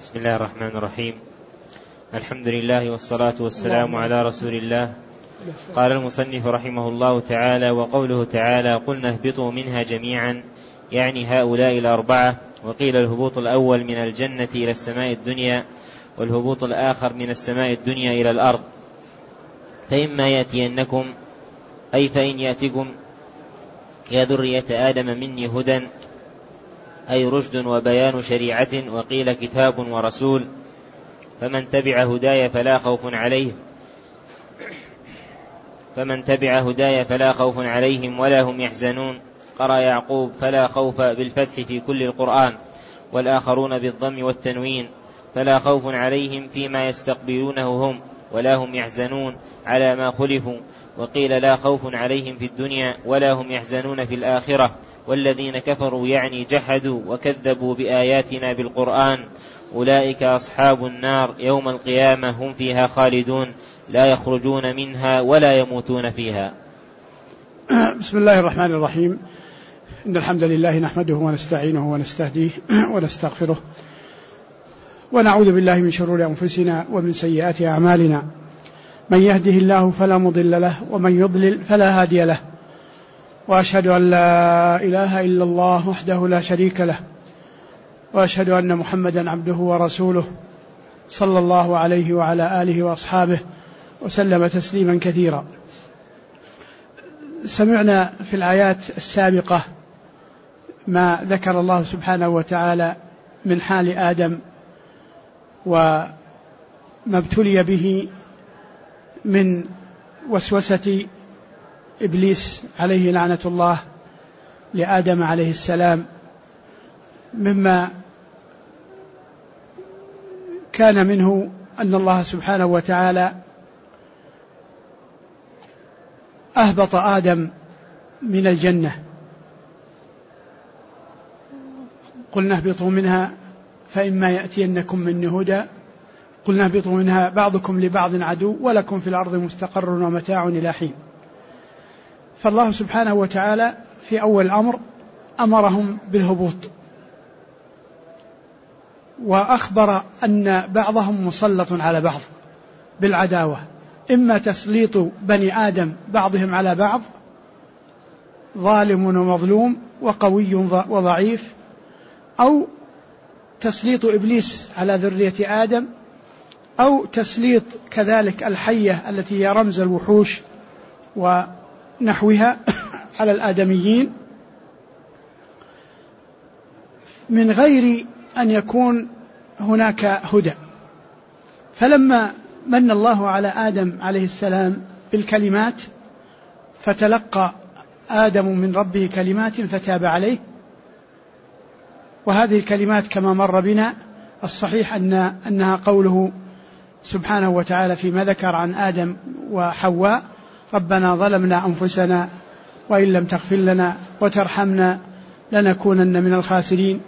بسم الله الرحمن الرحيم. الحمد لله والصلاة والسلام على رسول الله. قال المصنف رحمه الله تعالى: وقوله تعالى: قلنا اهبطوا منها جميعا، يعني هؤلاء الأربعة. وقيل الهبوط الأول من الجنة إلى السماء الدنيا، والهبوط الآخر من السماء الدنيا إلى الأرض. فإما يأتينكم، أي فإن يأتكم يا ذرية آدم مني هدى، أي رشد وبيان شريعة، وقيل كتاب ورسول، فمن تبع هداي فلا خوف عليهم ولا هم يحزنون. قرأ يعقوب: فلا خوف بالفتح في كل القرآن، والآخرون بالضم والتنوين: فلا خوف عليهم فيما يستقبلونه هم، ولا هم يحزنون على ما خلفوا. وقيل لا خوف عليهم في الدنيا ولا هم يحزنون في الآخرة. والذين كفروا يعني جحدوا وكذبوا بآياتنا بالقرآن أولئك أصحاب النار يوم القيامة هم فيها خالدون لا يخرجون منها ولا يموتون فيها. بسم الله الرحمن الرحيم. إن الحمد لله نحمده ونستعينه ونستهديه ونستغفره، ونعوذ بالله من شرور أنفسنا ومن سيئات أعمالنا. من يهده الله فلا مضل له، ومن يضلل فلا هادي له. وأشهد أن لا إله إلا الله وحده لا شريك له، وأشهد أن محمدا عبده ورسوله، صلى الله عليه وعلى آله وأصحابه وسلم تسليما كثيرا. سمعنا في الآيات السابقة ما ذكر الله سبحانه وتعالى من حال آدم وما ابتلي به من وسوسة إبليس عليه لعنة الله لآدم عليه السلام، مما كان منه أن الله سبحانه وتعالى أهبط آدم من الجنة. قلنا اهبطوا منها فإما يأتينكم مني هدى، قلنا اهبطوا منها بعضكم لبعض عدو ولكم في الأرض مستقر ومتاع إلى حين. فالله سبحانه وتعالى في أول الأمر أمرهم بالهبوط، وأخبر أن بعضهم مسلط على بعض بالعداوة، إما تسليط بني آدم بعضهم على بعض، ظالم ومظلوم وقوي وضعيف، أو تسليط إبليس على ذرية آدم، أو تسليط كذلك الحية التي هي رمز الوحوش ونحوها على الآدميين، من غير أن يكون هناك هدى. فلما من الله على آدم عليه السلام بالكلمات، فتلقى آدم من ربه كلمات فتاب عليه، وهذه الكلمات كما مر بنا الصحيح أنها قوله سبحانه وتعالى فيما ذكر عن آدم وحواء: ربنا ظلمنا أنفسنا وإن لم تغفر لنا وترحمنا لنكونن من الخاسرين.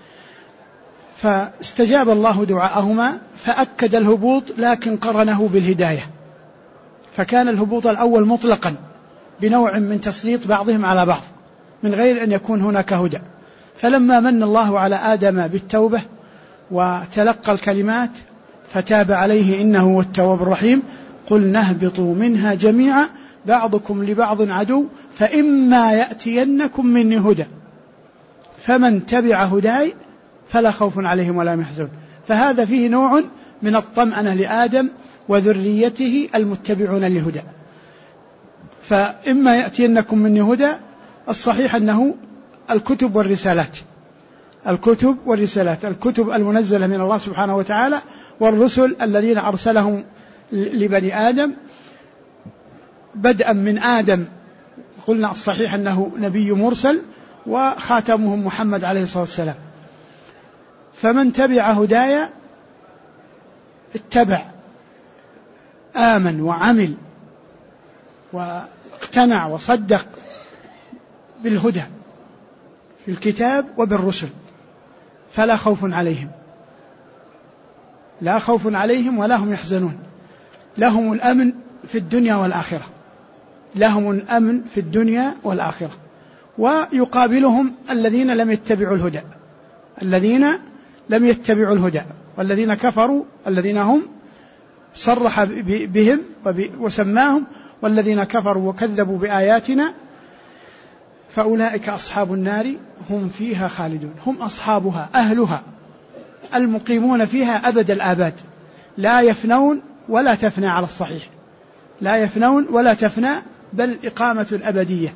فاستجاب الله دعاءهما فأكد الهبوط، لكن قرنه بالهداية، فكان الهبوط الأول مطلقا بنوع من تسليط بعضهم على بعض من غير أن يكون هناك هدى. فلما من الله على آدم بالتوبة وتلقى الكلمات فتاب عليه إنه هو التواب الرحيم: قلنا اهبطوا منها جميعا بعضكم لبعض عدو فإما يأتينكم مني هدى فمن تبع هداي فلا خوف عليهم ولا هم يحزنون. فهذا فيه نوع من الطمأنة لآدم وذريته المتبعون لهدى. فإما يأتينكم مني هدى، الصحيح أنه الكتب والرسالات، الكتب المنزلة من الله سبحانه وتعالى، والرسل الذين أرسلهم لبني آدم، بدءا من آدم قلنا الصحيح أنه نبي مرسل، وخاتمهم محمد عليه الصلاة والسلام. فمن تبع هدايا اتبع، آمن وعمل واقتنع وصدق بالهدى في الكتاب وبالرسل، فلا خوف عليهم ولا هم يحزنون. لهم الأمن في الدنيا والآخرة. ويقابلهم الذين لم يتبعوا الهدى، والذين كفروا الذين هم صرح بهم وسماهم والذين كفروا وكذبوا بآياتنا فأولئك أصحاب النار هم فيها خالدون. هم أصحابها أهلها المقيمون فيها أبد الآباد، لا يفنون ولا تفنى، على الصحيح لا يفنون ولا تفنى، بل إقامة أبدية.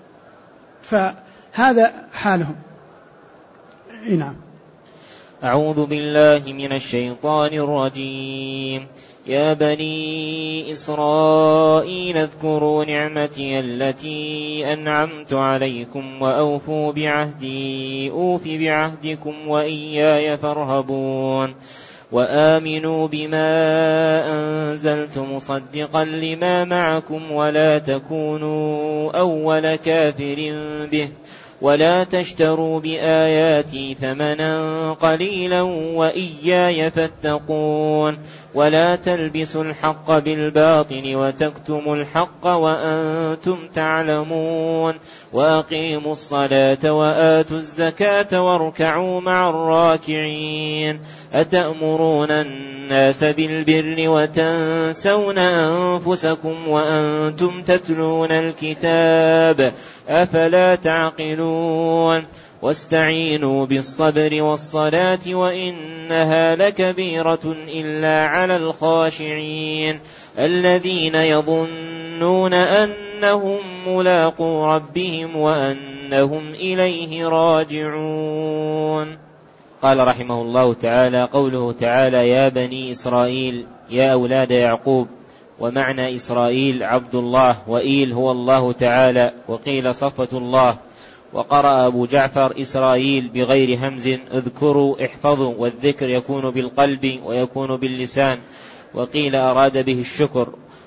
فهذا حالهم. نعم. أعوذ بالله من الشيطان الرجيم. يا بني إسرائيل اذكروا نعمتي التي أنعمت عليكم وأوفوا بعهدي أوف بعهدكم وإياي فارهبون. وآمنوا بما أنزلت مصدقا لما معكم ولا تكونوا أول كافر به ولا تشتروا بآياتي ثمنا قليلا وإياي فاتقون. ولا تلبسوا الحق بالباطل وتكتموا الحق وأنتم تعلمون. وأقيموا الصلاة وآتوا الزكاة واركعوا مع الراكعين. أتأمرون الناس بالبر وتنسون أنفسكم وأنتم تتلون الكتاب أفلا تعقلون. واستعينوا بالصبر والصلاة وإنها لكبيرة إلا على الخاشعين الذين يظنون أنهم ملاقو ربهم وأنهم إليه راجعون. قال رحمه الله تعالى: قوله تعالى: يا بني إسرائيل، يا أولاد يعقوب. ومعنى إسرائيل عبد الله، وإيل هو الله تعالى، وقيل صفة الله. وقرأ أبو جعفر إسرائيل بغير همز: اذكروا احفظوا، والذكر يكون بالقلب ويكون باللسان. وقيل أراد به الشكر،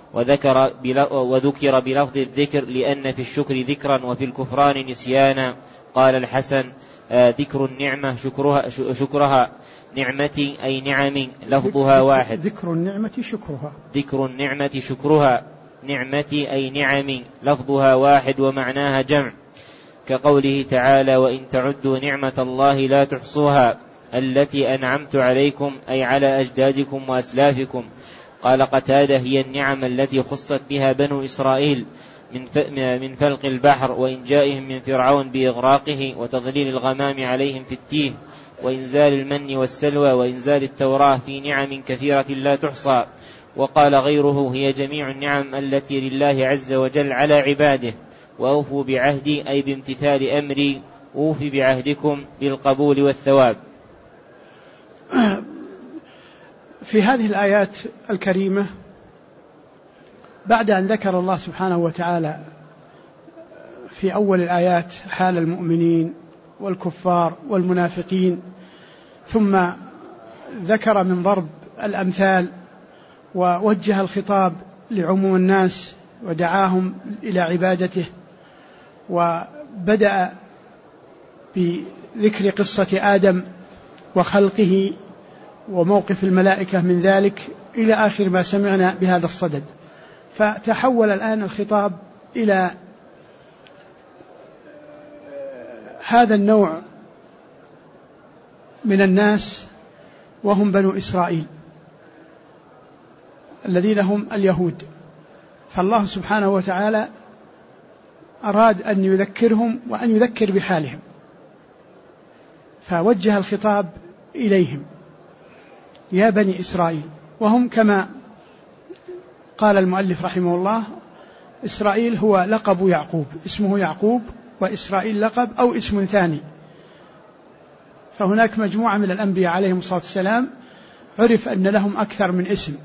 وذكر بلفظ الذكر لأن في الشكر ذكرا وفي الكفران نسيانا. قال الحسن: ذكر النعمة شكرها، نعمتي أي نعمي لفظها واحد. ذكر النعمة شكرها، ذكر النعمة شكرها، نعمتي أي نعمي لفظها واحد ومعناها جمع، كقوله تعالى: وإن تعدوا نعمة الله لا تحصوها التي أنعمت عليكم، أي على أجدادكم وأسلافكم. قال قتادة: هي النعم التي خصت بها بنو إسرائيل من فلق البحر وإنجائهم من فرعون بإغراقه وتضليل الغمام عليهم في التيه وإنزال المن والسلوى وإنزال التوراة في نعم كثيرة لا تحصى. وقال غيره: هي جميع النعم التي لله عز وجل على عباده. وأوفوا بعهدي أي بامتثال أمري، أوفي بعهدكم بالقبول والثواب. في هذه الآيات الكريمة بعد أن ذكر الله سبحانه وتعالى في أول الآيات حال المؤمنين والكفار والمنافقين، ثم ذكر من ضرب الأمثال ووجه الخطاب لعموم الناس ودعاهم إلى عبادته، وبدأ بذكر قصة آدم وخلقه وموقف الملائكة من ذلك إلى آخر ما سمعنا بهذا الصدد. فتحول الآن الخطاب إلى هذا النوع من الناس وهم بنو إسرائيل الذين هم اليهود. فالله سبحانه وتعالى أراد أن يذكرهم وأن يذكر بحالهم، فوجه الخطاب إليهم: يا بني إسرائيل. وهم كما قال المؤلف رحمه الله: إسرائيل هو لقب يعقوب، اسمه يعقوب، وإسرائيل لقب أو اسم ثاني. فهناك مجموعة من الأنبياء عليهم الصلاة والسلام عرف أن لهم أكثر من اسم،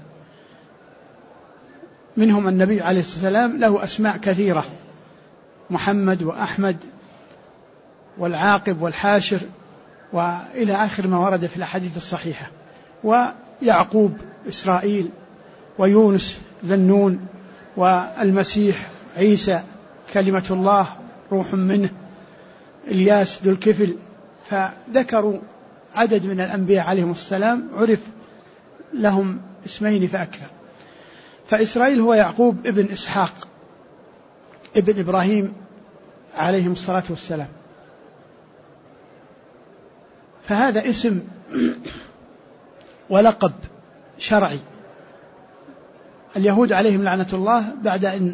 منهم النبي عليه الصلاة والسلام له أسماء كثيرة: محمد وأحمد والعاقب والحاشر وإلى آخر ما ورد في الأحاديث الصحيحة. ويعقوب إسرائيل، ويونس ذا النون، والمسيح عيسى كلمة الله روح منه، إلياس ذو الكفل. فذكروا عدد من الأنبياء عليهم السلام عرف لهم اسمين فأكثر. فإسرائيل هو يعقوب ابن إسحاق ابن إبراهيم عليهم الصلاة والسلام. فهذا اسم ولقب شرعي. اليهود عليهم لعنة الله بعد أن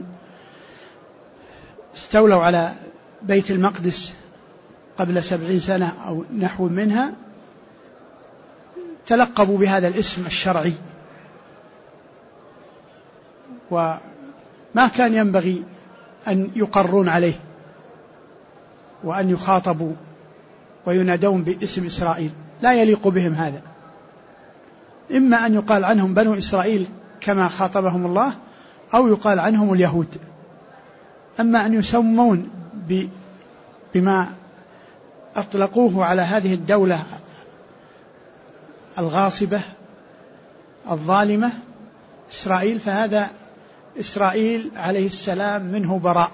استولوا على بيت المقدس قبل 70 سنة أو نحو منها تلقبوا بهذا الاسم الشرعي، وما كان ينبغي أن يقرون عليه وأن يخاطبوا وينادون باسم إسرائيل، لا يليق بهم هذا. إما أن يقال عنهم بنو إسرائيل كما خاطبهم الله، أو يقال عنهم اليهود. أما أن يسمون بما أطلقوه على هذه الدولة الغاصبة الظالمة إسرائيل، فهذا إسرائيل عليه السلام منه براء.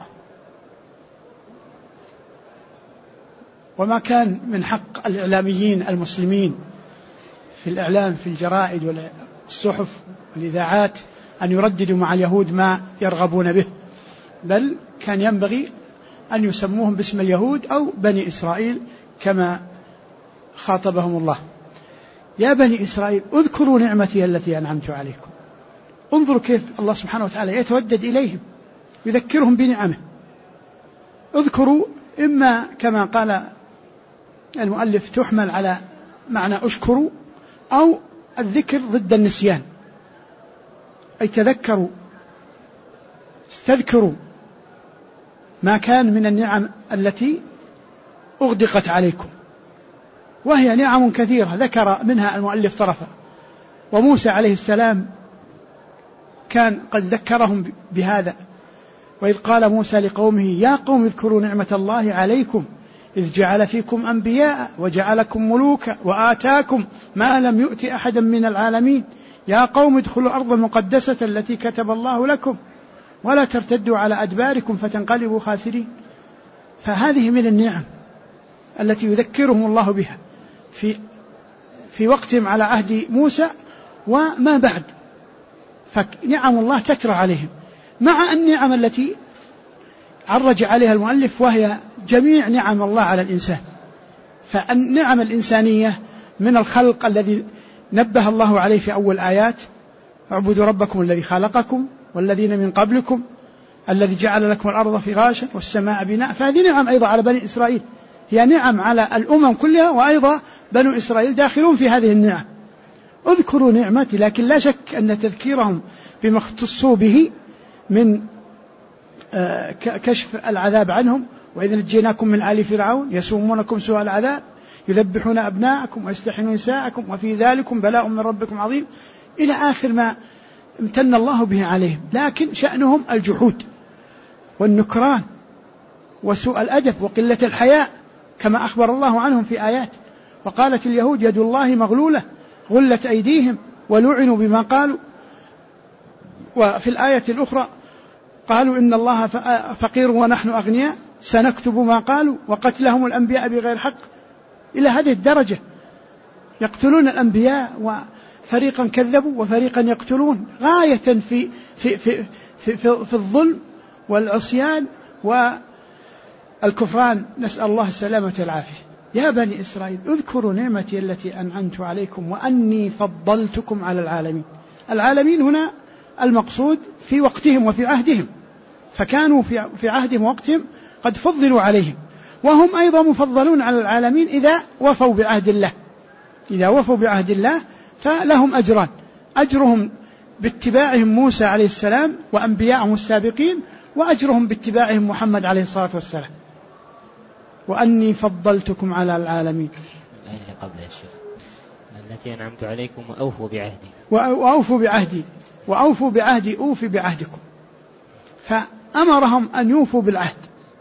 وما كان من حق الإعلاميين المسلمين في الإعلام في الجرائد والصحف والإذاعات أن يرددوا مع اليهود ما يرغبون به، بل كان ينبغي أن يسموهم باسم اليهود أو بني إسرائيل كما خاطبهم الله. يا بني إسرائيل اذكروا نعمتي التي أنعمت عليكم. انظروا كيف الله سبحانه وتعالى يتودد إليهم، يذكرهم بنعمه. اذكروا إما كما قال المؤلف تحمل على معنى اشكروا، أو الذكر ضد النسيان، أي تذكروا استذكروا ما كان من النعم التي أغدقت عليكم، وهي نعم كثيرة ذكر منها المؤلف طرفا. وموسى عليه السلام كان قد ذكرهم بهذا، وإذ قال موسى لقومه يا قوم اذكروا نعمة الله عليكم إذ جعل فيكم أنبياء وجعلكم ملوكا وآتاكم ما لم يؤت أحدا من العالمين يا قوم ادخلوا الأرض المقدسة التي كتب الله لكم ولا ترتدوا على أدباركم فتنقلبوا خاسرين. فهذه من النعم التي يذكرهم الله بها في وقتهم على عهد موسى وما بعد، فنعم الله تترى عليهم مع النعم التي عرج عليها المؤلف، وهي جميع نعم الله على الإنسان. فالنعم الإنسانية من الخلق الذي نبه الله عليه في أول آيات اعبدوا ربكم الذي خلقكم والذين من قبلكم الذي جعل لكم الأرض فراشا والسماء بناء. فهذه نعم أيضا على بني إسرائيل، هي نعم على الأمم كلها، وأيضا بنو إسرائيل داخلون في هذه النعم. اذكروا نعمتي، لكن لا شك أن تذكيرهم بما اختصوا به من كشف العذاب عنهم، وإذ نجيناكم من آل فرعون يسومونكم سوء العذاب يذبحون أبناءكم ويستحيون نساءكم وفي ذلكم بلاء من ربكم عظيم، إلى آخر ما امتن الله به عليهم. لكن شأنهم الجحود والنكران وسوء الأدب وقلة الحياء كما أخبر الله عنهم في آيات. وقالت اليهود يد الله مغلولة غلت أيديهم ولعنوا بما قالوا. وفي الآية الأخرى قالوا إن الله فقير ونحن أغنياء سنكتب ما قالوا وقتلهم الأنبياء بغير حق. إلى هذه الدرجة يقتلون الأنبياء، وفريقا كذبوا وفريقا يقتلون، غاية في في في في في, في الظلم والعصيان والكفران. نسأل الله السلامة والعافية. يا بني إسرائيل اذكروا نعمتي التي أنعمت عليكم وأني فضلتكم على العالمين. العالمين هنا المقصود في وقتهم وفي عهدهم، فكانوا في عهدهم ووقتهم قد فضلوا عليهم، وهم أيضا مفضلون على العالمين إذا وفوا بعهد الله. إذا وفوا بعهد الله فلهم أجران: أجرهم باتباعهم موسى عليه السلام وأنبياءهم السابقين، وأجرهم باتباعهم محمد عليه الصلاة والسلام. وأني فضلتكم على العالمين. الآية قبل يا شيخ التي أنعمت عليكم وأوفوا بعهدي. وأوفوا بعهدي، وأوفوا بعهدي أوفي بعهدكم. فأمرهم أن يوفوا بالعهد،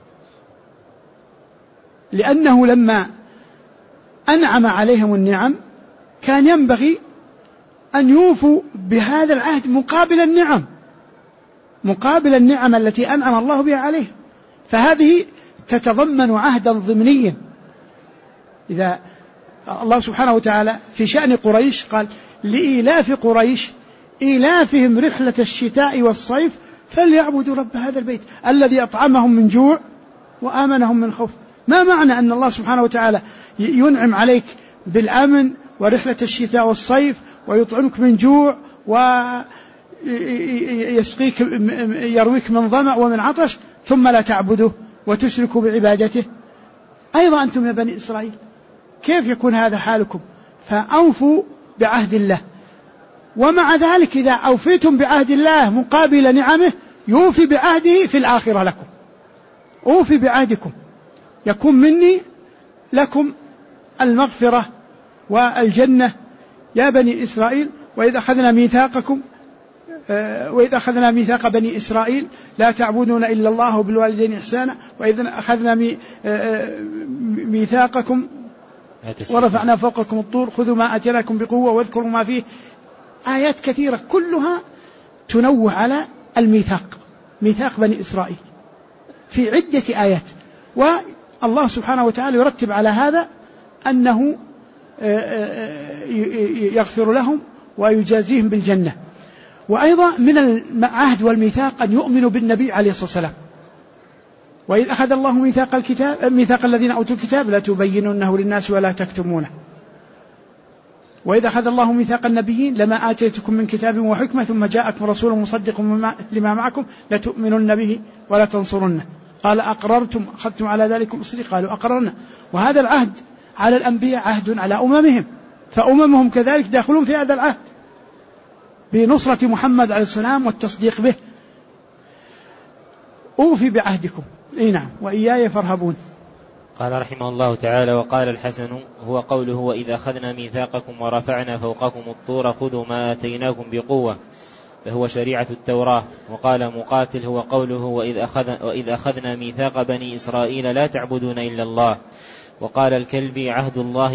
لأنه لما أنعم عليهم النعم كان ينبغي أن يوفوا بهذا العهد مقابل النعم التي أنعم الله بها عليهم. فهذه تتضمن عهدا ضمنيا. إذا الله سبحانه وتعالى في شأن قريش قال لإيلاف قريش إيلافهم رحلة الشتاء والصيف فليعبدوا رب هذا البيت الذي أطعمهم من جوع وآمنهم من خوف. ما معنى أن الله سبحانه وتعالى ينعم عليك بالأمن ورحلة الشتاء والصيف ويطعمك من جوع ويسقيك يرويك من ظمأ ومن عطش ثم لا تعبده وتشركوا بعبادته؟ أيضا أنتم يا بني إسرائيل كيف يكون هذا حالكم؟ فأوفوا بعهد الله. ومع ذلك إذا أوفيتم بعهد الله مقابل نعمه يوفي بعهده في الآخرة لكم. أوفي بعهدكم يكون مني لكم المغفرة والجنة يا بني إسرائيل. وإذا أخذنا ميثاق بني إسرائيل لا تعبدون إلا الله وبالوالدين إحسانا وإذا أخذنا ميثاقكم ورفعنا فوقكم الطور خذوا ما آتيناكم بقوة واذكروا ما فيه. آيات كثيرة كلها تنوه على الميثاق، ميثاق بني إسرائيل في عدة آيات. والله سبحانه وتعالى يرتب على هذا أنه يغفر لهم ويجازيهم بالجنة. وأيضا من العهد والميثاق أن يؤمنوا بالنبي عليه الصلاة والسلام. وإذ أخذ الله ميثاق الذين أوتوا الكتاب لا تبينونه للناس ولا تكتمونه. وإذا أخذ الله ميثاق النبيين لما آتيتكم من كتاب وحكمة ثم جاءكم رسول مصدق لما معكم لتؤمنن به ولا تنصرنه. قال أقررتم أخذتم على ذلك إصري قالوا أقررنا. وهذا العهد على الأنبياء عهد على أممهم، فأممهم كذلك داخلون في هذا العهد بنصرة محمد عليه السلام والتصديق به. أوفي بعهدكم نعم وإياي فارهبون. قال رحمه الله تعالى: وقال الحسن هو قوله: وإذا أخذنا ميثاقكم ورفعنا فوقكم الطور خذوا ما آتيناكم بقوة، فهو شريعة التوراة. وقال مقاتل هو قوله: وإذ أخذنا ميثاق بني إسرائيل لا تعبدون إلا الله. وقال الكلبي: عهد الله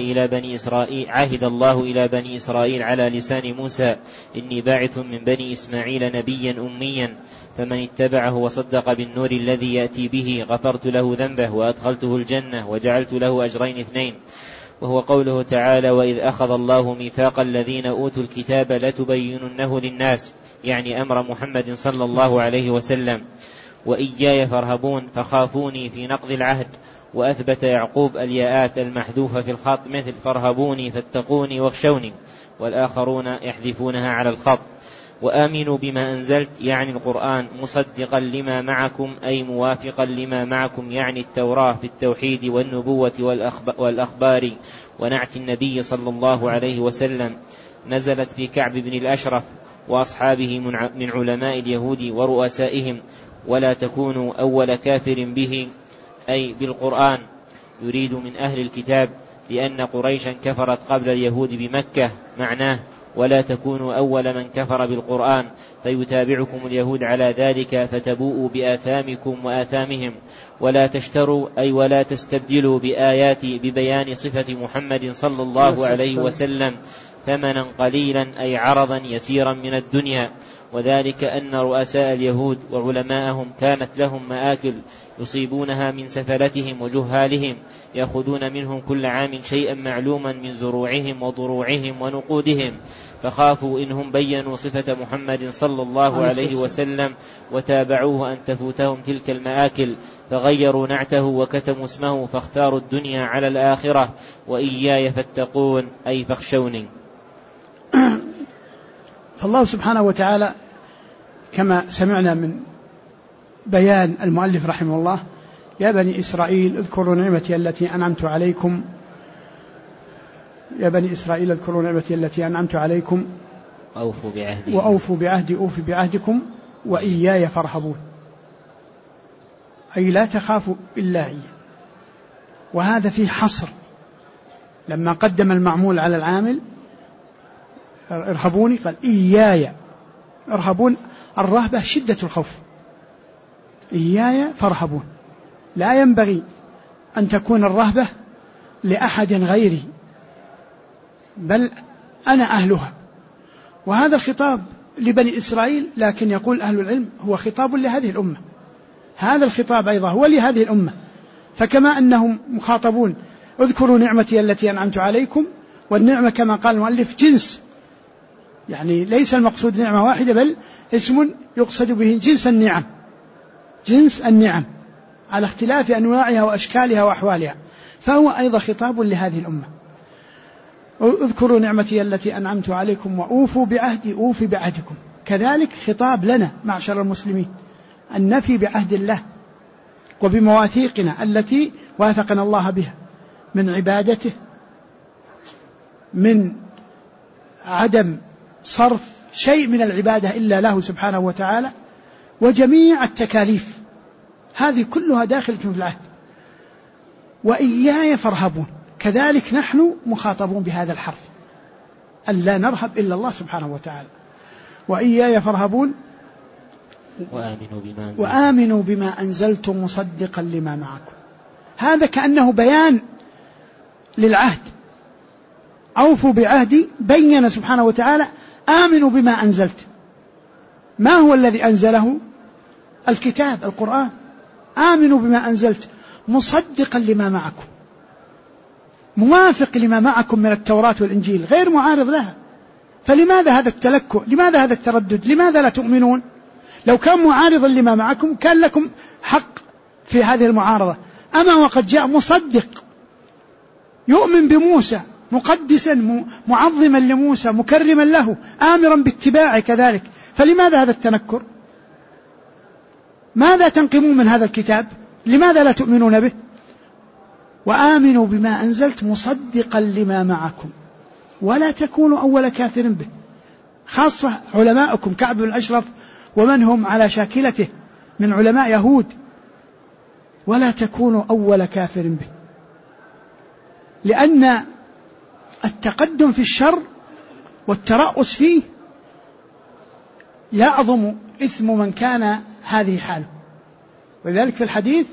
إلى بني إسرائيل على لسان موسى: إني باعث من بني إسماعيل نبيا أميا فمن اتبعه وصدق بالنور الذي يأتي به غفرت له ذنبه وأدخلته الجنة وجعلت له أجرين اثنين. وهو قوله تعالى: وإذ أخذ الله ميثاق الذين أوتوا الكتاب لتبيننه للناس، يعني أمر محمد صلى الله عليه وسلم. وإياي فارهبون، فخافوني في نقض العهد. وأثبت يعقوب الياءات المحذوفة في الخط مثل فارهبوني فاتقوني واخشوني، والآخرون يحذفونها على الخط. وآمنوا بما أنزلت يعني القرآن مصدقا لما معكم أي موافقا لما معكم يعني التوراة في التوحيد والنبوة والأخبار ونعت النبي صلى الله عليه وسلم. نزلت في كعب بن الأشرف وأصحابه من علماء اليهود ورؤسائهم. ولا تكونوا أول كافر به أي بالقرآن، يريد من أهل الكتاب لأن قريشا كفرت قبل اليهود بمكة. معناه: ولا تكونوا أول من كفر بالقرآن فيتابعكم اليهود على ذلك فتبوءوا بآثامكم وآثامهم. ولا تشتروا أي ولا تستبدلوا بآياتي ببيان صفة محمد صلى الله عليه وسلم ثمنا قليلا أي عرضا يسيرا من الدنيا. وذلك أن رؤساء اليهود وعلماءهم كانت لهم مآكل يصيبونها من سفلتهم وجهالهم، يأخذون منهم كل عام شيئا معلوما من زروعهم وضروعهم ونقودهم، فخافوا إنهم بينوا صفة محمد صلى الله عليه وسلم وتابعوه أن تفوتهم تلك المآكل، فغيروا نعته وكتموا اسمه فاختاروا الدنيا على الآخرة. وإياي فاتقون أي فاخشوني. فالله سبحانه وتعالى كما سمعنا من بيان المؤلف رحمه الله: يا بني إسرائيل اذكروا نعمتي التي أنعمت عليكم، يا بني إسرائيل اذكروا نعمتي التي أنعمت عليكم وأوفوا بعهدي أوفي بعهدكم وإياي فارهبون، أي لا تخافوا إلا إياه. وهذا فيه حصر، لما قدم المعمول على العامل ارهبوني قال إياي. ارهبون الرهبة شدة الخوف، إياي فارهبون. لا ينبغي أن تكون الرهبة لأحد غيري، بل أنا أهلها. وهذا الخطاب لبني إسرائيل، لكن يقول أهل العلم هو خطاب لهذه الأمة. هذا الخطاب أيضا هو لهذه الأمة. فكما أنهم مخاطبون اذكروا نعمتي التي أنعمت عليكم، والنعمة كما قال المؤلف جنس، يعني ليس المقصود نعمة واحدة بل اسم يقصد به جنس النعم، جنس النعم على اختلاف أنواعها وأشكالها وأحوالها، فهو أيضا خطاب لهذه الأمة. اذكروا نعمتي التي أنعمت عليكم وأوفوا بعهدي أوفي بعهدكم. كذلك خطاب لنا معشر المسلمين أن نفي بعهد الله وبمواثيقنا التي واثقنا الله بها من عبادته، من عدم صرف شيء من العبادة إلا له سبحانه وتعالى، وجميع التكاليف هذه كلها داخلة في العهد. وإياي فارهبون، كذلك نحن مخاطبون بهذا الحرف أن لا نرهب إلا الله سبحانه وتعالى. وإياي فارهبون وآمنوا بما أنزلت مصدقا لما معكم. هذا كأنه بيان للعهد. أوفوا بعهدي، بين سبحانه وتعالى آمنوا بما أنزلت. ما هو الذي أنزله؟ الكتاب القرآن. آمنوا بما أنزلت مصدقا لما معكم، موافق لما معكم من التوراة والإنجيل، غير معارض لها. فلماذا هذا التلكؤ؟ لماذا هذا التردد؟ لماذا لا تؤمنون؟ لو كان معارضا لما معكم كان لكم حق في هذه المعارضة. أما وقد جاء مصدق يؤمن بموسى، مقدسا معظما لموسى، مكرما له، آمرا باتباعه كذلك، فلماذا هذا التنكر؟ ماذا تنقمون من هذا الكتاب؟ لماذا لا تؤمنون به؟ وآمنوا بما أنزلت مصدقا لما معكم ولا تكونوا أول كافر به. خاصة علماءكم كعب بن الأشرف ومن هم على شاكلته من علماء يهود، ولا تكونوا أول كافر به، لأن التقدم في الشر والترأس فيه يعظم إثم من كان هذه حاله. ولذلك في الحديث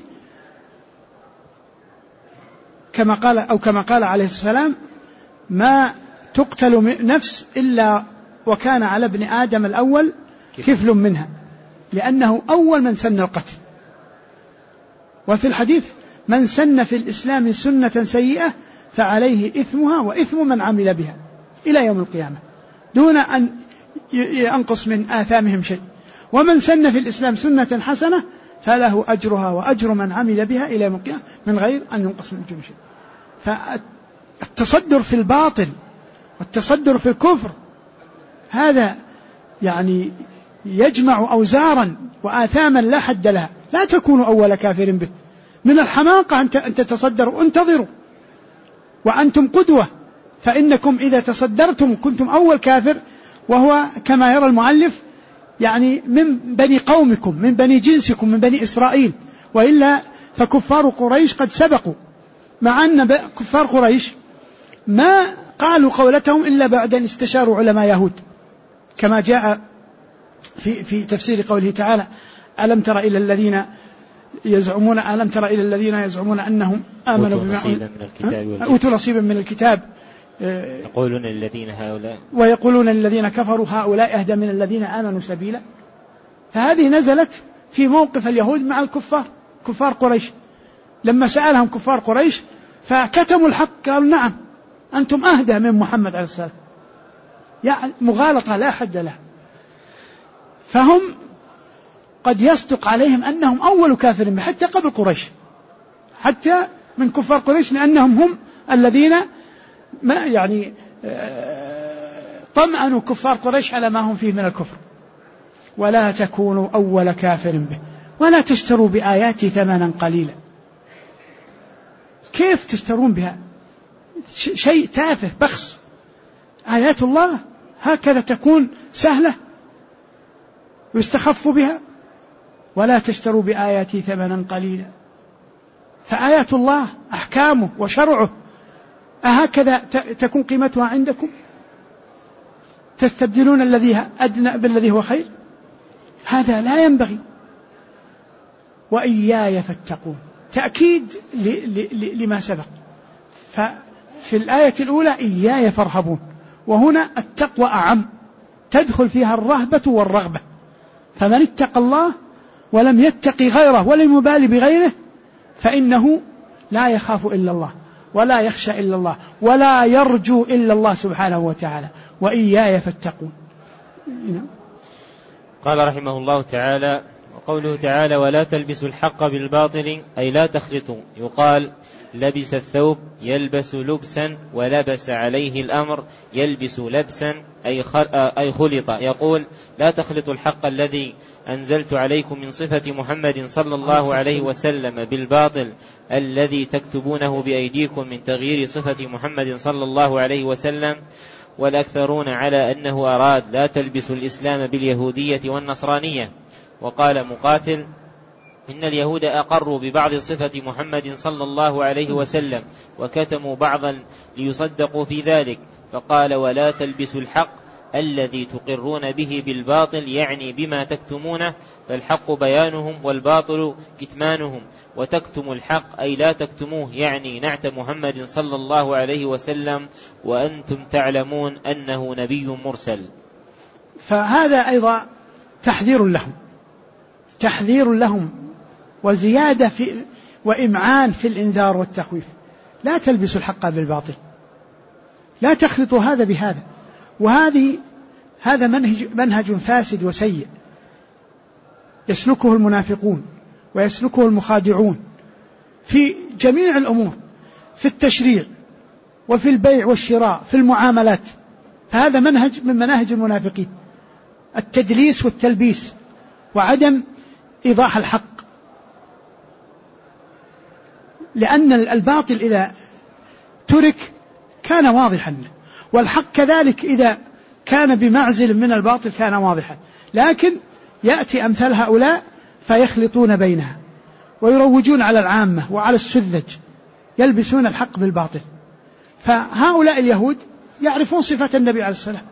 كما قال عليه السلام: ما تقتل نفس إلا وكان على ابن آدم الأول كفل منها، لأنه أول من سن القتل. وفي الحديث: من سن في الإسلام سنة سيئة فعليه إثمها وإثم من عمل بها إلى يوم القيامة، دون أن ينقص من آثامهم شيء. ومن سن في الإسلام سنة حسنة فله أجرها وأجر من عمل بها إلى يوم القيامة من غير أن ينقص من أجرهم شيء. فالتصدر في الباطل والتصدر في الكفر هذا يعني يجمع أوزارا وآثاما لا حد لها. لا تكونوا أول كافر به. من الحماقة أن تتصدروا. انتظروا وأنتم قدوة، فإنكم إذا تصدرتم كنتم أول كافر، وهو كما يرى المؤلف يعني من بني قومكم، من بني جنسكم، من بني إسرائيل. وإلا فكفار قريش قد سبقوا، مع أن كفار قريش ما قالوا قولتهم إلا بعد أن استشاروا علماء يهود، كما جاء في تفسير قوله تعالى: ألم تر إلى الذين يزعمون أنهم آمنوا بما أوتوا نصيبا من الكتاب ويقولون الذين كفروا هؤلاء أهدى من الذين آمنوا سبيلا. فهذه نزلت في موقف اليهود مع الكفار، كفار قريش، لما سألهم كفار قريش فكتموا الحق، قالوا: نعم أنتم أهدى من محمد عليه السلام. يعني مغالطة لا حد لها. فهم قد يصدق عليهم أنهم أول كافر حتى قبل قريش، حتى من كفار قريش، لأنهم هم الذين يعني طمأنوا كفار قريش على ما هم فيه من الكفر. ولا تكونوا أول كافر به ولا تشتروا بآياتي ثمنا قليلا. كيف تشترون بها؟ شيء تافه بخس. آيات الله هكذا تكون سهلة يستخف بها؟ ولا تشتروا بآياتي ثمنا قليلا. فآيات الله أحكامه وشرعه أهكذا تكون قيمتها عندكم؟ تستبدلون الذي أدنى بالذي هو خير؟ هذا لا ينبغي. وإياي فاتقون، تأكيد لما سبق. ففي الآية الأولى إياي فارهبون، وهنا التقوى أعم، تدخل فيها الرهبة والرغبة. فمن اتقى الله ولم يتقي غيره ولم يبالي بغيره فإنه لا يخاف إلا الله ولا يخشى إلا الله ولا يرجو إلا الله سبحانه وتعالى. وإياي فاتقون. قال رحمه الله تعالى: وقوله تعالى: ولا تلبسوا الحق بالباطل، أي لا تخلطوا. يقال: لبس الثوب يلبس لبسا، ولبس عليه الأمر يلبس لبسا أي خلط. يقول: لا تخلطوا الحق الذي أنزلت عليكم من صفة محمد صلى الله عليه وسلم بالباطل الذي تكتبونه بأيديكم من تغيير صفة محمد صلى الله عليه وسلم. والأكثرون على أنه أراد: لا تلبسوا الإسلام باليهودية والنصرانية. وقال مقاتل: إن اليهود أقروا ببعض صفة محمد صلى الله عليه وسلم وكتموا بعضا ليصدقوا في ذلك، فقال: ولا تلبسوا الحق الذي تقرون به بالباطل، يعني بما تكتمونه، فالحق بيانهم والباطل كتمانهم. وتكتم الحق أي لا تكتموه، يعني نعت محمد صلى الله عليه وسلم وأنتم تعلمون أنه نبي مرسل. فهذا أيضا تحذير لهم وزيادة وإمعان في الإنذار والتخويف. لا تلبسوا الحق بالباطل، لا تخلطوا هذا بهذا. هذا منهج فاسد وسيء يسلكه المنافقون ويسلكه المخادعون في جميع الأمور، في التشريع وفي البيع والشراء في المعاملات. فهذا منهج من مناهج المنافقين، التدليس والتلبيس وعدم إيضاح الحق. لأن الباطل إذا ترك كان واضحا، والحق كذلك إذا كان بمعزل من الباطل كان واضحا. لكن يأتي أمثال هؤلاء فيخلطون بينها ويروجون على العامة وعلى السذج، يلبسون الحق بالباطل. فهؤلاء اليهود يعرفون صفة النبي عليه السلام،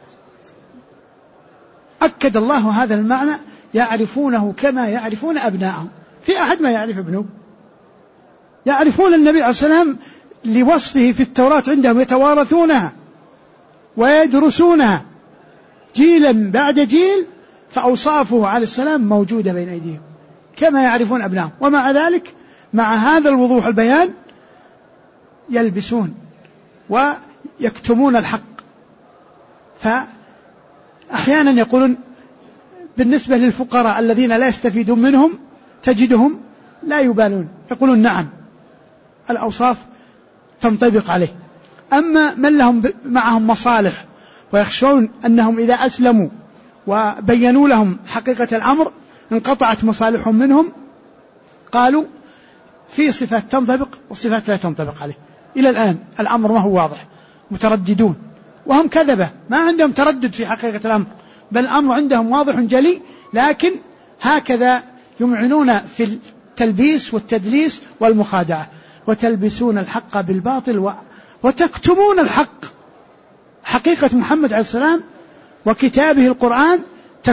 أكد الله هذا المعنى: يعرفونه كما يعرفون أبناءهم. في أحد ما يعرف ابنه؟ يعرفون النبي عليه السلام لوصفه في التوراة عندهم، يتوارثونها ويدرسونها جيلا بعد جيل، فأوصافه عليه السلام موجودة بين أيديهم كما يعرفون أبنائهم. ومع ذلك مع هذا الوضوح البيان يلبسون ويكتمون الحق. فأحيانا يقولون بالنسبة للفقراء الذين لا يستفيدون منهم تجدهم لا يبالون، يقولون نعم الأوصاف تنطبق عليه. أما من لهم معهم مصالح ويخشون أنهم إذا أسلموا وبينوا لهم حقيقة الأمر انقطعت مصالحهم منهم، قالوا في صفات تنطبق وصفات لا تنطبق عليه. إلى الآن الأمر ما هو واضح، مترددون، وهم كذبة ما عندهم تردد في حقيقة الأمر، بل الأمر عندهم واضح جلي، لكن هكذا يمعنون في التلبيس والتدليس والمخادعة. وتلبسون الحق بالباطل وتكتمون الحق، حقيقة محمد عليه السلام وكتابه القرآن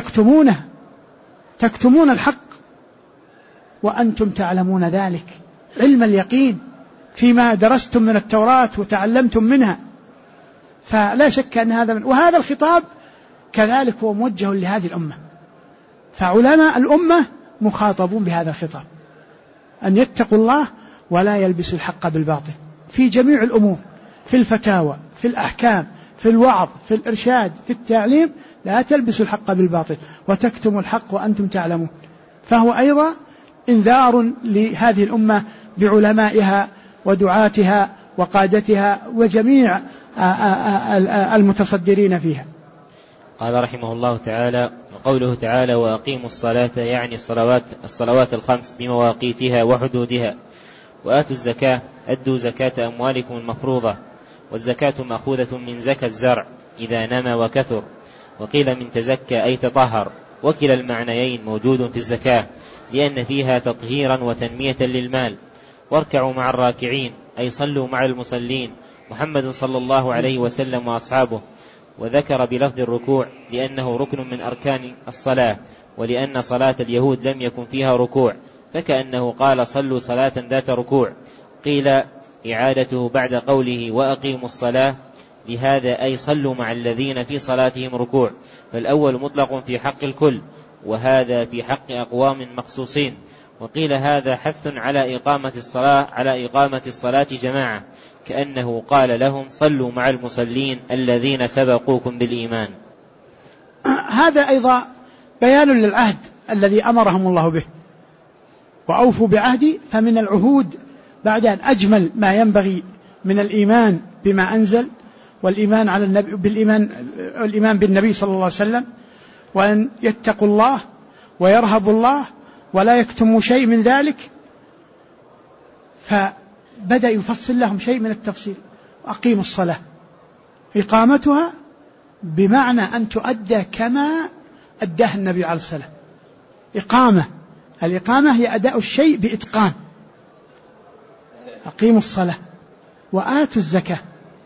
تكتمون الحق وأنتم تعلمون ذلك علم اليقين فيما درستم من التوراة وتعلمتم منها. فلا شك أن وهذا الخطاب كذلك هو موجه لهذه الأمة، فعلماء الأمة مخاطبون بهذا الخطاب، أن يتقوا الله ولا يلبسوا الحق بالباطل في جميع الأمور، في الفتاوى، في الأحكام، في الوعظ، في الإرشاد، في التعليم. لا تلبسوا الحق بالباطل وتكتموا الحق وأنتم تعلمون. فهو أيضا إنذار لهذه الأمة بعلمائها ودعاتها وقادتها وجميع المتصدرين فيها. قال رحمه الله تعالى: وقوله تعالى: وأقيموا الصلاة، يعني الصلوات الخمس بمواقيتها وحدودها، وآتوا الزكاة، أدوا زكاة أموالكم المفروضة، والزكاة مأخوذة من زكى الزرع إذا نمى وكثر، وقيل من تزكى أي تطهر. وكلا المعنيين موجود في الزكاة، لأن فيها تطهيرا وتنمية للمال. واركعوا مع الراكعين أي صلوا مع المصلين، محمد صلى الله عليه وسلم وأصحابه. وذكر بلفظ الركوع لأنه ركن من أركان الصلاة، ولأن صلاة اليهود لم يكن فيها ركوع، فكأنه قال صلوا صلاة ذات ركوع. قيل إعادته بعد قوله وأقيموا الصلاة، لهذا أي صلوا مع الذين في صلاتهم ركوع، فالأول مطلق في حق الكل، وهذا في حق أقوام مخصوصين. وقيل هذا حث على إقامة الصلاة جماعة، كأنه قال لهم صلوا مع المصلين الذين سبقوكم بالإيمان. هذا أيضا بيان للعهد الذي أمرهم الله به، وأوفوا بعهدي. فمن العهود بعد أن أجمل ما ينبغي من الإيمان بما أنزل والإيمان على النبي الإيمان بالنبي صلى الله عليه وسلم، وأن يتقوا الله ويرهبوا الله ولا يكتموا شيء من ذلك، فبدأ يفصل لهم شيء من التفصيل. أقيموا الصلاة، إقامتها بمعنى أن تؤدى كما أداه النبي عليه الصلاة والسلام. الإقامة هي أداء الشيء بإتقان. أقيموا الصلاة وآتوا الزكاة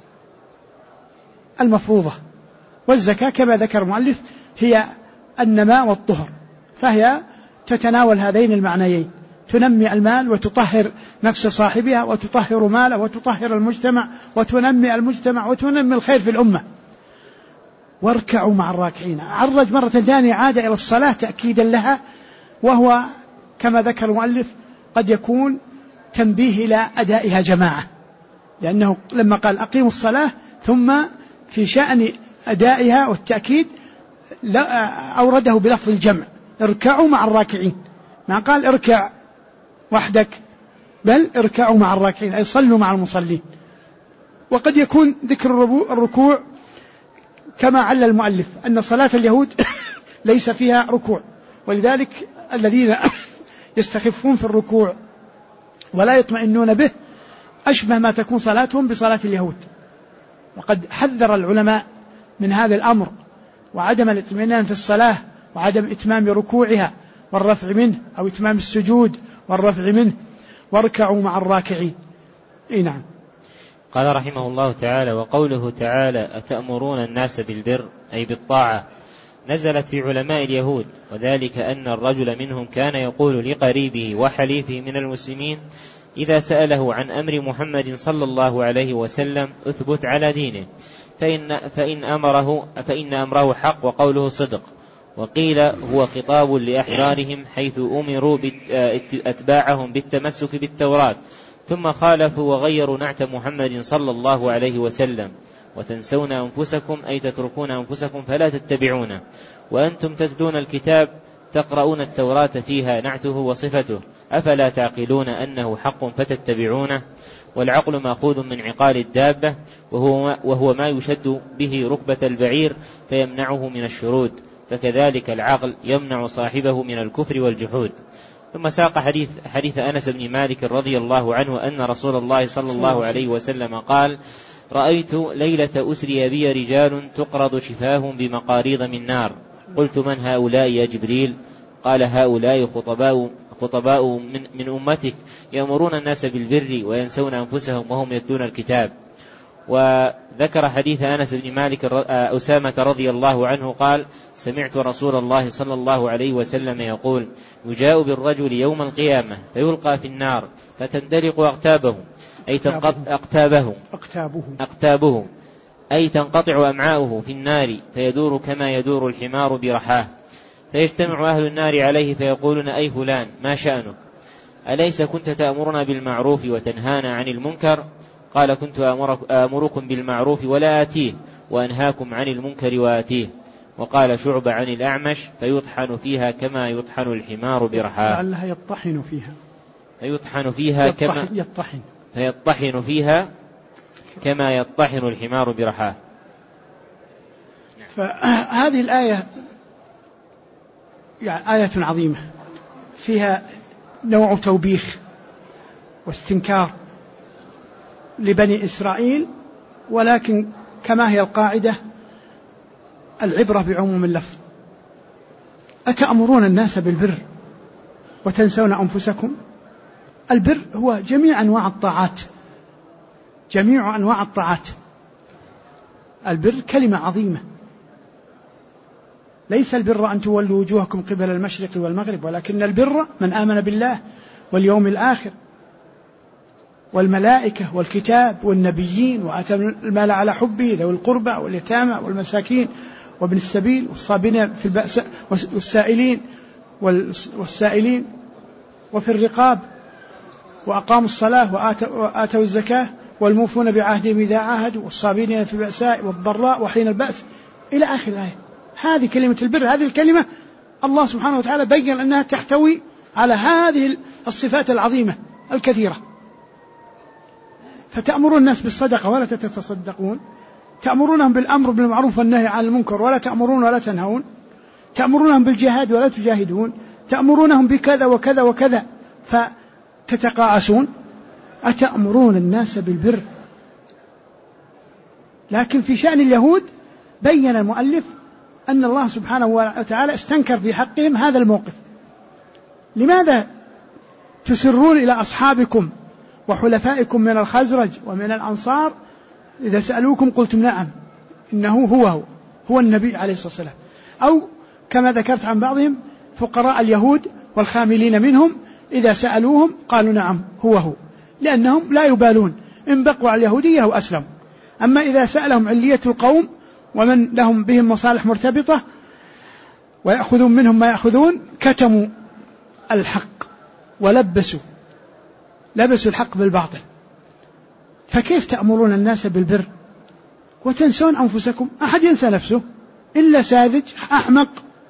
المفروضة، والزكاة كما ذكر المؤلف هي النماء والطهر، فهي تتناول هذين المعنيين، تنمي المال وتطهر نفس صاحبها وتطهر ماله وتطهر المجتمع وتنمي المجتمع وتنمي الخير في الأمة. واركعوا مع الراكعين، عرج مرة ثانية عاد إلى الصلاة تأكيدا لها، وهو كما ذكر المؤلف قد يكون تنبيه إلى أدائها جماعة، لأنه لما قال أقيموا الصلاة ثم في شأن أدائها والتأكيد أورده بلفظ الجمع، اركعوا مع الراكعين، ما قال اركع وحدك، بل اركعوا مع الراكعين أي صلوا مع المصلين. وقد يكون ذكر الركوع كما علّ المؤلف أن صلاة اليهود ليس فيها ركوع، ولذلك الذين يستخفون في الركوع ولا يطمئنون به أشبه ما تكون صلاتهم بصلاة اليهود. وقد حذر العلماء من هذا الأمر وعدم الاطمئنان في الصلاة وعدم إتمام ركوعها والرفع منه أو إتمام السجود والرفع منه، واركعوا مع الراكعين. نعم. قال رحمه الله تعالى: وقوله تعالى: أتأمرون الناس بالبر أي بالطاعة، نزلت في علماء اليهود، وذلك أن الرجل منهم كان يقول لقريبه وحليفه من المسلمين إذا سأله عن أمر محمد صلى الله عليه وسلم: أثبت على دينه، فإن أمره حق وقوله صدق. وقيل هو خطاب لأحرارهم حيث أمروا أتباعهم بالتمسك بالتوراة، ثم خالفوا وغيروا نعت محمد صلى الله عليه وسلم: وتنسون أنفسكم أي تتركون أنفسكم فلا تتبعونه، وأنتم تتلون الكتاب تقرؤون التوراة فيها نعته وصفته، أفلا تعقلون أنه حق فتتبعونه؟ والعقل مأخوذ من عقال الدابة، وهو ما يشد به ركبة البعير فيمنعه من الشرود، فكذلك العقل يمنع صاحبه من الكفر والجحود. ثم ساق حديث أنس بن مالك رضي الله عنه أن رسول الله صلى الله عليه وسلم قال: رأيت ليلة أسري بي رجال تقرض شفاهم بمقاريض من نار، قلت: من هؤلاء يا جبريل؟ قال: هؤلاء خطباء من أمتك يأمرون الناس بالبر وينسون أنفسهم وهم يتلون الكتاب. وذكر حديث أنس بن مالك أسامة رضي الله عنه قال: سمعت رسول الله صلى الله عليه وسلم يقول: يجاء بالرجل يوم القيامة فيلقى في النار فتندلق أقتابه أي تنقطع أمعاؤه في النار فيدور كما يدور الحمار برحاه، فيجتمع أهل النار عليه فيقولون: أي فلان ما شأنك؟ أليس كنت تأمرنا بالمعروف وتنهانا عن المنكر؟ قال: كنت آمركم بالمعروف ولا آتيه، وأنهاكم عن المنكر وآتيه. وقال شعبة عن الأعمش: فيطحن فيها كما يطحن الحمار برحاه. لعلها يطحن فيها فيطحن فيها كما يطحن الحمار برحاه. فهذه الآية يعني آية عظيمة فيها نوع توبيخ واستنكار لبني إسرائيل، ولكن كما هي القاعدة العبرة بعموم اللفظ. أتأمرون الناس بالبر وتنسون أنفسكم؟ البر هو جميع أنواع الطاعات. البر كلمة عظيمة، ليس البر أن تولوا وجوهكم قبل المشرق والمغرب، ولكن البر من آمن بالله واليوم الآخر والملائكة والكتاب والنبيين وآتى المال على حبه ذوي القربى واليتامى والمساكين وابن السبيل والصابرين في البأس والسائلين وفي الرقاب، وأقاموا الصلاة وآتوا الزكاة والموفون بعهدهم إذا عاهدوا والصابرين في البأساء والضراء وحين البأس إلى آخر الآية. هذه كلمة البر، هذه الكلمة الله سبحانه وتعالى بين أنها تحتوي على هذه الصفات العظيمة الكثيرة. فتأمرون الناس بالصدقة ولا تتصدقون، تأمرونهم بالأمر بالمعروف والنهي عن المنكر ولا تأمرون ولا تنهون، تأمرونهم بالجهاد ولا تجاهدون، تأمرونهم بكذا وكذا وكذا فتتقاعسون. أتأمرون الناس بالبر. لكن في شأن اليهود بين المؤلف أن الله سبحانه وتعالى استنكر في حقهم هذا الموقف. لماذا تسرون إلى أصحابكم وحلفائكم من الخزرج ومن الأنصار إذا سألوكم قلتم نعم إنه هو النبي عليه الصلاة والسلام، أو كما ذكرت عن بعضهم فقراء اليهود والخاملين منهم إذا سألوهم قالوا نعم هو، لأنهم لا يبالون إن بقوا على اليهودية أو أسلموا. أما إذا سألهم علية القوم ومن لهم بهم مصالح مرتبطة ويأخذون منهم ما يأخذون كتموا الحق ولبسوا الحق بالباطل. فكيف تأمرون الناس بالبر وتنسون أنفسكم؟ أحد ينسى نفسه إلا ساذج أحمق.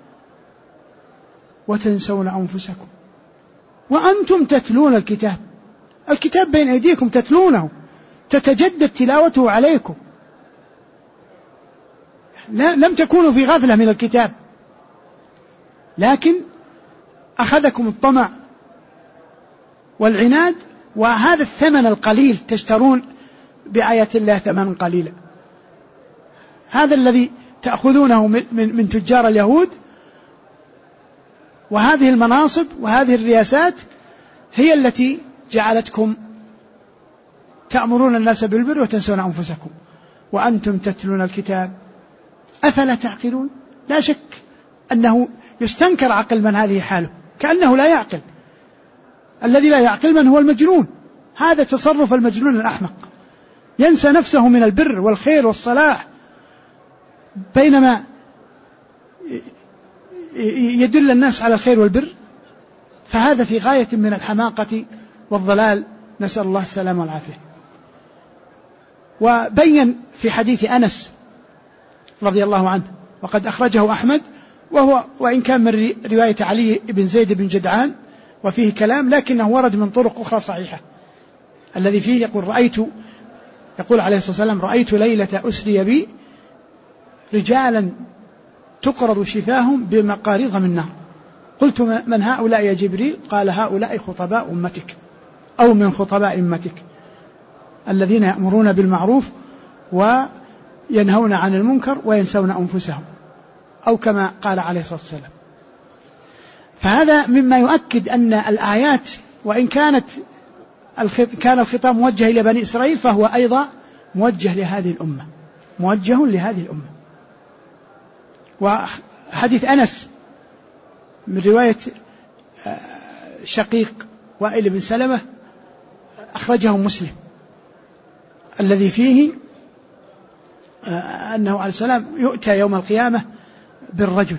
وتنسون أنفسكم وأنتم تتلون الكتاب بين أيديكم تتلونه، تتجدد تلاوته عليكم. لم تكونوا في غفلة من الكتاب، لكن أخذكم الطمع والعناد، وهذا الثمن القليل تشترون بآيات الله ثمنا قليلا. هذا الذي تأخذونه من تجار اليهود، وهذه المناصب وهذه الرياسات هي التي جعلتكم تأمرون الناس بالبر وتنسون أنفسكم وأنتم تتلون الكتاب أفلا تعقلون. لا شك أنه يستنكر عقل من هذه حاله، كأنه لا يعقل. الذي لا يعقل من هو المجنون. هذا تصرف المجنون الأحمق، ينسى نفسه من البر والخير والصلاح بينما يدل الناس على الخير والبر. فهذا في غاية من الحماقة والضلال، نسأل الله السلامة والعافية. وبين في حديث أنس رضي الله عنه وقد أخرجه أحمد، وإن كان من رواية علي بن زيد بن جدعان وفيه كلام، لكنه ورد من طرق أخرى صحيحة، الذي فيه يقول عليه الصلاة والسلام: رأيت ليلة أسري بي رجالا تقرض شفاهم بمقاريض من نار، قلت من هؤلاء يا جبريل؟ قال: هؤلاء خطباء أمتك أو من خطباء أمتك الذين يأمرون بالمعروف وينهون عن المنكر وينسون أنفسهم، أو كما قال عليه الصلاة والسلام. فهذا مما يؤكد أن الآيات وإن كان الخطاب موجه إلى بني إسرائيل، فهو أيضا موجه لهذه الأمة. وحديث أنس من رواية شقيق وائل بن سلمة أخرجه مسلم، الذي فيه أنه عليه السلام يؤتى يوم القيامة بالرجل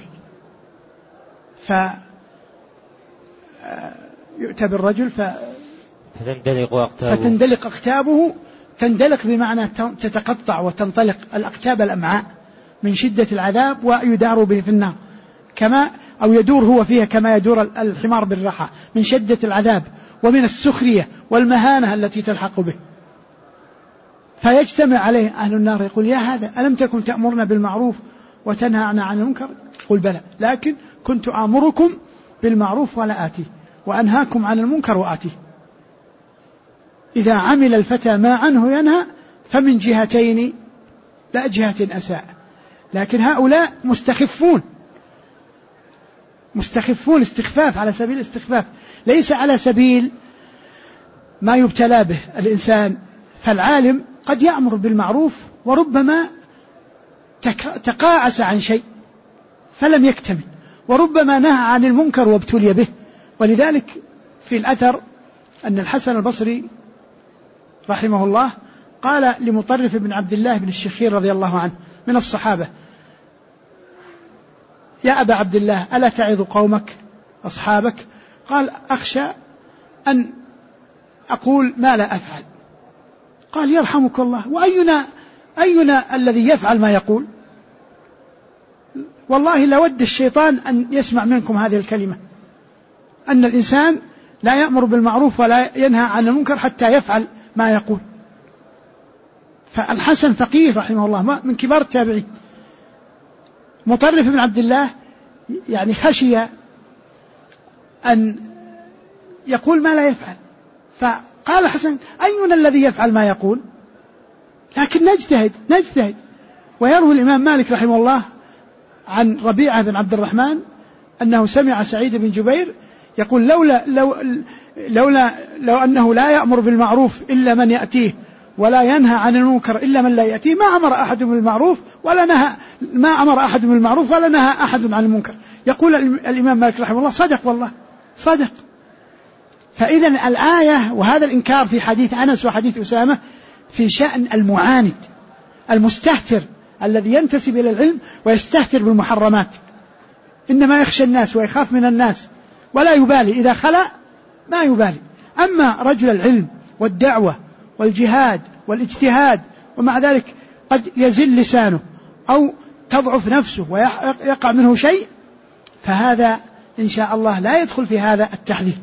فتندلق أقتابه. تندلق بمعنى تتقطع وتنطلق الأقتاب الأمعاء من شدة العذاب، ويدار به في النار أو يدور هو فيها كما يدور الحمار بالرحى من شدة العذاب ومن السخرية والمهانة التي تلحق به. فيجتمع عليه أهل النار يقول: يا هذا ألم تكن تأمرنا بالمعروف وتنهانا عن المنكر؟ يقول: بلى، لكن كنت آمركم بالمعروف ولا آتيه، وأنهاكم عن المنكر وآتيه. إذا عمل الفتى ما عنه ينهى فمن جهتين لا جهة أساء. لكن هؤلاء مستخفون استخفاف على سبيل الاستخفاف، ليس على سبيل ما يبتلى به الإنسان. فالعالم قد يأمر بالمعروف وربما تقاعس عن شيء فلم يكتمل، وربما نهى عن المنكر وابتلي به. ولذلك في الأثر أن الحسن البصري رحمه الله قال لمطرف بن عبد الله بن الشخير رضي الله عنه من الصحابة: يا أبا عبد الله، ألا تعظ قومك أصحابك؟ قال: أخشى أن أقول ما لا أفعل. قال: يرحمك الله، وأينا الذي يفعل ما يقول؟ والله لود الشيطان أن يسمع منكم هذه الكلمة، أن الإنسان لا يأمر بالمعروف ولا ينهى عن المنكر حتى يفعل ما يقول. فالحسن فقيه رحمه الله من كبار التابعين. مطرف بن عبد الله يعني خشي أن يقول ما لا يفعل، فقال الحسن أينا الذي يفعل ما يقول، لكن نجتهد. ويروي الإمام مالك رحمه الله عن ربيعة بن عبد الرحمن أنه سمع سعيد بن جبير يقول لو أنه لا يأمر بالمعروف إلا من يأتيه ولا ينهى عن المنكر إلا من لا يأتيه ما أمر أحد بالمعروف ولا نهى أحد عن المنكر. يقول الإمام مالك رحمه الله صدق، والله صدق. فإذا الآية وهذا الإنكار في حديث أنس وحديث أسامة في شأن المعاند المستهتر الذي ينتسب إلى العلم ويستهتر بالمحرمات، إنما يخشى الناس ويخاف من الناس ولا يبالي، إذا خلأ ما يبالي. أما رجل العلم والدعوة والجهاد والاجتهاد ومع ذلك قد يزل لسانه أو تضعف نفسه ويقع منه شيء، فهذا إن شاء الله لا يدخل في هذا التحذير.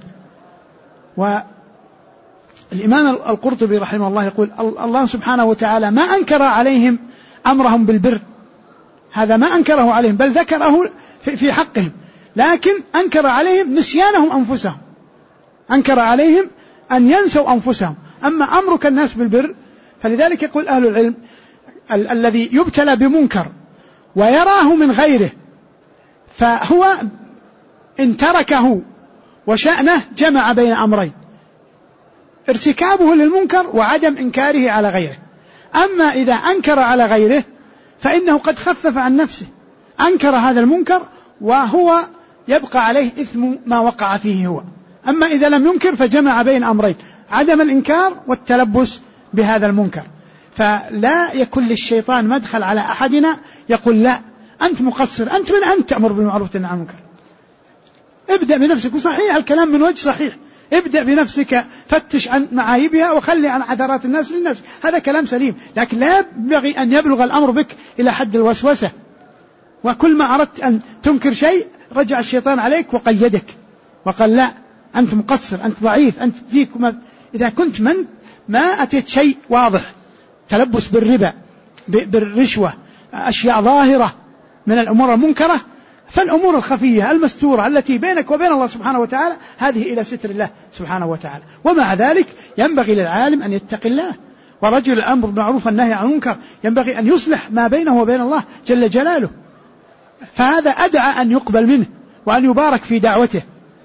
والإمام القرطبي رحمه الله يقول الله سبحانه وتعالى ما أنكر عليهم أمرهم بالبر، هذا ما أنكره عليهم بل ذكره في حقهم، لكن أنكر عليهم نسيانهم أنفسهم، أنكر عليهم أن ينسوا أنفسهم. أما أمرك الناس بالبر فلذلك يقول أهل العلم الذي يبتلى بمنكر ويراه من غيره فهو إن تركه وشأنه جمع بين أمرين: ارتكابه للمنكر وعدم إنكاره على غيره. أما إذا أنكر على غيره فإنه قد خفف عن نفسه، أنكر هذا المنكر وهو يبقى عليه إثم ما وقع فيه هو. أما إذا لم ينكر فجمع بين أمرين: عدم الإنكار والتلبس بهذا المنكر. فلا يكون للشيطان مدخل على أحدنا يقول لا أنت مقصر، أنت من أنت تأمر بالمعروف وتنهى عن المنكر. ابدأ بنفسك، وصحيح الكلام من وجه صحيح، ابدأ بنفسك، فتش عن معايبها وخلي عن عثرات الناس للناس، هذا كلام سليم. لكن لا ينبغي أن يبلغ الأمر بك إلى حد الوسوسة، وكل ما أردت أن تنكر شيء رجع الشيطان عليك وقيدك وقال لا أنت مقصر، أنت ضعيف، أنت فيك إذا كنت من ما أتيت شيء واضح، تلبس بالربا بالرشوة، أشياء ظاهرة من الأمور المنكرة، فالأمور الخفية المستورة التي بينك وبين الله سبحانه وتعالى هذه إلى ستر الله سبحانه وتعالى. ومع ذلك ينبغي للعالم أن يتقي الله، ورجل الأمر بالمعروف والنهي عن المنكر ينبغي أن يصلح ما بينه وبين الله جل جلاله، فهذا أدعى أن يقبل منه وأن يبارك في دعوته.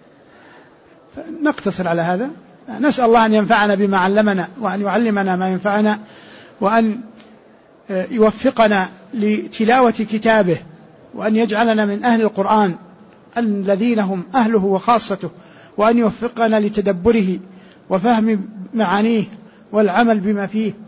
نقتصر على هذا، نسأل الله أن ينفعنا بما علمنا وأن يعلمنا ما ينفعنا وأن يوفقنا لتلاوة كتابه وأن يجعلنا من أهل القرآن الذين هم أهله وخاصته، وأن يوفقنا لتدبره وفهم معانيه والعمل بما فيه،